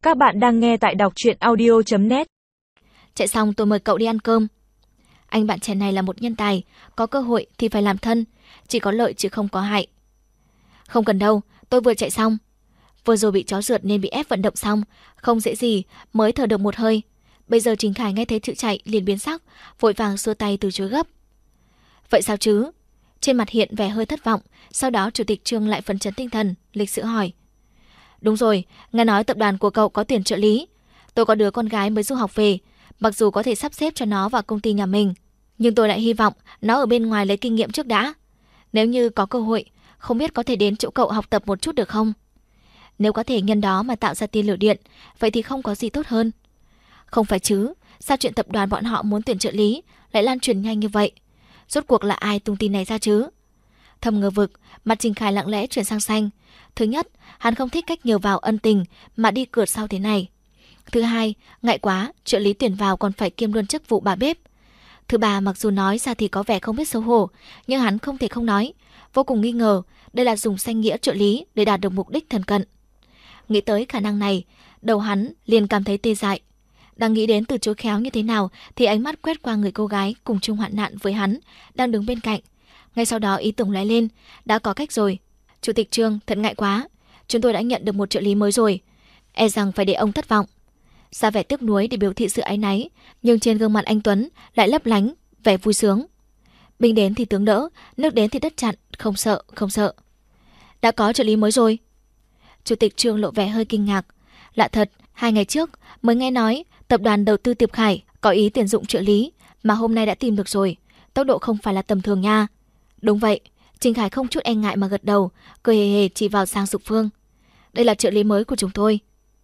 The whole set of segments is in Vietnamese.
Các bạn đang nghe tại đọc truyện audio.net. Chạy xong tôi mời cậu đi ăn cơm. Anh bạn trẻ này là một nhân tài, có cơ hội thì phải làm thân, chỉ có lợi chứ không có hại. Không cần đâu, tôi vừa chạy xong. Vừa rồi bị chó rượt nên bị ép vận động xong, không dễ gì, mới thở được một hơi. Bây giờ Trình Khải nghe thấy chữ chạy liền biến sắc, vội vàng xua tay từ chối gấp. Vậy sao chứ? Trên mặt hiện vẻ hơi thất vọng, sau đó Chủ tịch Trương lại phấn chấn tinh thần, lịch sự hỏi. Đúng rồi, nghe nói tập đoàn của cậu có tuyển trợ lý. Tôi có đứa con gái mới du học về, mặc dù có thể sắp xếp cho nó vào công ty nhà mình, nhưng tôi lại hy vọng nó ở bên ngoài lấy kinh nghiệm trước đã. Nếu như có cơ hội, không biết có thể đến chỗ cậu học tập một chút được không? Nếu có thể nhân đó mà tạo ra tia lửa điện, vậy thì không có gì tốt hơn. Không phải chứ, sao chuyện tập đoàn bọn họ muốn tuyển trợ lý lại lan truyền nhanh như vậy? Rốt cuộc là ai tung tin này ra chứ? Thầm ngờ vực, mặt Trình Khải lặng lẽ chuyển sang xanh. Thứ nhất, hắn không thích cách nhờ vào ân tình mà đi cượt sau thế này. Thứ hai, ngại quá, trợ lý tuyển vào còn phải kiêm luôn chức vụ bà bếp. Thứ ba, mặc dù nói ra thì có vẻ không biết xấu hổ, nhưng hắn không thể không nói. Vô cùng nghi ngờ, đây là dùng danh nghĩa trợ lý để đạt được mục đích thân cận. Nghĩ tới khả năng này, đầu hắn liền cảm thấy tê dại. Đang nghĩ đến từ chối khéo như thế nào thì ánh mắt quét qua người cô gái cùng chung hoạn nạn với hắn, đang đứng bên cạnh. Ngay sau đó ý tưởng lóe lên, đã có cách rồi. Chủ tịch Trương, thật ngại quá, chúng tôi đã nhận được một trợ lý mới rồi, e rằng phải để ông thất vọng. Ra vẻ tiếc nuối để biểu thị sự áy náy, nhưng trên gương mặt anh Tuấn lại lấp lánh vẻ vui sướng. Binh đến thì tướng đỡ, nước đến thì đất chặn, không sợ, không sợ. Đã có trợ lý mới rồi. Chủ tịch Trương lộ vẻ hơi kinh ngạc. Lạ thật, 2 ngày trước mới nghe nói tập đoàn đầu tư Tiệp Khải có ý tuyển dụng trợ lý, mà hôm nay đã tìm được rồi. Tốc độ không phải là tầm thường nha. Đúng vậy. Trình Khải không chút e ngại mà gật đầu, cười hề hề chỉ vào Giang Dục Phương. Đây là trợ lý mới của chúng tôi.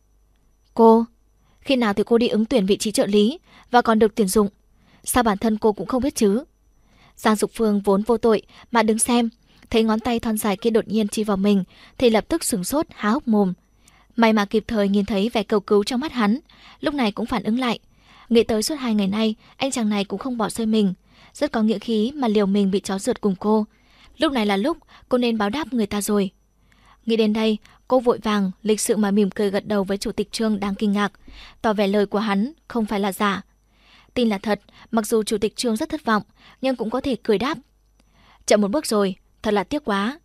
Cô? Khi nào thì cô đi ứng tuyển vị trí trợ lý và còn được tuyển dụng? Sao bản thân cô cũng không biết chứ? Giang Dục Phương vốn vô tội mà đứng xem, thấy ngón tay thon dài kia đột nhiên chỉ vào mình thì lập tức sửng sốt há hốc mồm. May mà kịp thời nhìn thấy vẻ cầu cứu trong mắt hắn, lúc này cũng phản ứng lại. Nghĩ tới suốt 2 ngày nay anh chàng này cũng không bỏ rơi mình, rất có nghĩa khí mà liều mình bị chó rượt cùng cô. Lúc này là lúc cô nên báo đáp người ta rồi. Nghĩ đến đây, cô vội vàng, lịch sự mà mỉm cười gật đầu với Chủ tịch Trương đang kinh ngạc, tỏ vẻ lời của hắn không phải là giả. Tin là thật, mặc dù Chủ tịch Trương rất thất vọng, nhưng cũng có thể cười đáp. Chậm một bước rồi, thật là tiếc quá.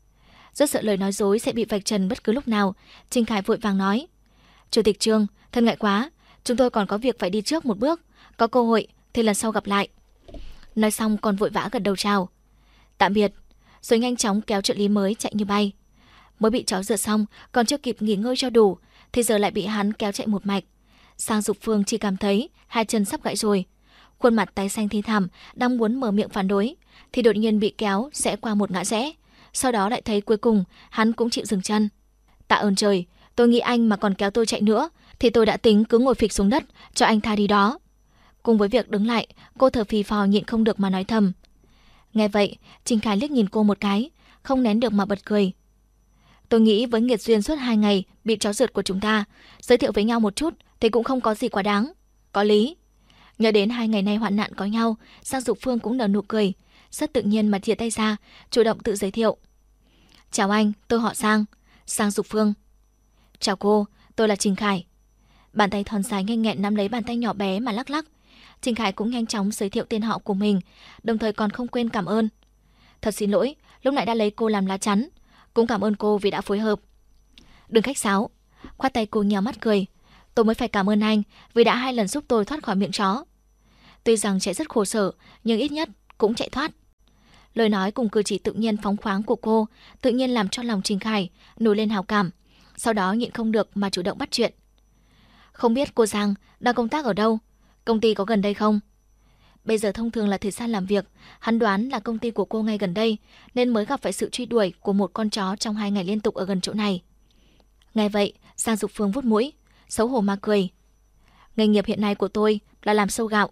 Rất sợ lời nói dối sẽ bị vạch trần bất cứ lúc nào, Trình Khải vội vàng nói. Chủ tịch Trương, thật ngại quá, chúng tôi còn có việc phải đi trước một bước, có cơ hội thì lần sau gặp lại. Nói xong còn vội vã gật đầu chào. Tạm biệt, rồi nhanh chóng kéo trợ lý mới chạy như bay. Mới bị chó rượt xong, còn chưa kịp nghỉ ngơi cho đủ, thì giờ lại bị hắn kéo chạy một mạch. Giang Dục Phương chỉ cảm thấy 2 chân sắp gãy rồi. Khuôn mặt tái xanh thê thảm, đang muốn mở miệng phản đối, thì đột nhiên bị kéo rẽ qua một ngã rẽ. Sau đó lại thấy cuối cùng hắn cũng chịu dừng chân. Tạ ơn trời, tôi nghĩ anh mà còn kéo tôi chạy nữa, thì tôi đã tính cứ ngồi phịch xuống đất cho anh tha đi đó. Cùng với việc đứng lại, cô thở phì phò nhịn không được mà nói thầm. Nghe vậy, Trình Khải liếc nhìn cô một cái, không nén được mà bật cười. Tôi nghĩ với nghiệt duyên suốt 2 ngày bị chó rượt của chúng ta, giới thiệu với nhau một chút thì cũng không có gì quá đáng. Có lý. Nhớ đến 2 ngày nay hoạn nạn có nhau, Giang Dục Phương cũng nở nụ cười, rất tự nhiên mà chìa tay ra, chủ động tự giới thiệu. Chào anh, tôi họ Giang, Giang Dục Phương. Chào cô, tôi là Trình Khải. Bàn tay thon dài nhanh nhẹn nắm lấy bàn tay nhỏ bé mà lắc lắc. Trình Khải cũng nhanh chóng giới thiệu tên họ của mình, đồng thời còn không quên cảm ơn. Thật xin lỗi, lúc nãy đã lấy cô làm lá chắn. Cũng cảm ơn cô vì đã phối hợp. Đừng khách sáo. Khoát tay cô nhào mắt cười. Tôi mới phải cảm ơn anh vì đã 2 lần giúp tôi thoát khỏi miệng chó. Tuy rằng chạy rất khổ sở, nhưng ít nhất cũng chạy thoát. Lời nói cùng cử chỉ tự nhiên phóng khoáng của cô tự nhiên làm cho lòng Trình Khải nổi lên hào cảm. Sau đó nhịn không được mà chủ động bắt chuyện. Không biết cô Giang đang công tác ở đâu? Công ty có gần đây không? Bây giờ thông thường là thời gian làm việc, hắn đoán là công ty của cô ngay gần đây, nên mới gặp phải sự truy đuổi của một con chó trong 2 ngày liên tục ở gần chỗ này. Nghe vậy, Giang Dục Phương vuốt mũi, xấu hổ mà cười. Nghề nghiệp hiện nay của tôi là làm sâu gạo.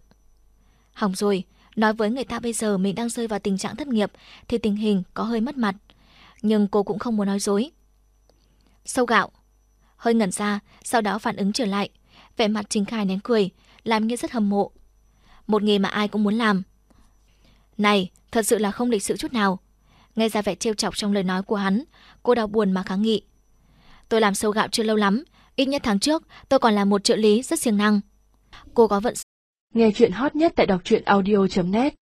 Hỏng rồi, nói với người ta bây giờ mình đang rơi vào tình trạng thất nghiệp thì tình hình có hơi mất mặt. Nhưng cô cũng không muốn nói dối. Sâu gạo. Hơi ngẩn ra, sau đó phản ứng trở lại. Vẻ mặt Trình Khải nén cười, làm như rất hâm mộ. Một nghề mà ai cũng muốn làm. Này, thật sự là không lịch sự chút nào. Nghe ra vẻ trêu chọc trong lời nói của hắn, cô đau buồn mà kháng nghị. Tôi làm sâu gạo chưa lâu lắm, Ít nhất tháng trước, tôi còn là một trợ lý rất siêng năng. Cô có vận. Nghe chuyện hot nhất tại đọc truyện audio.net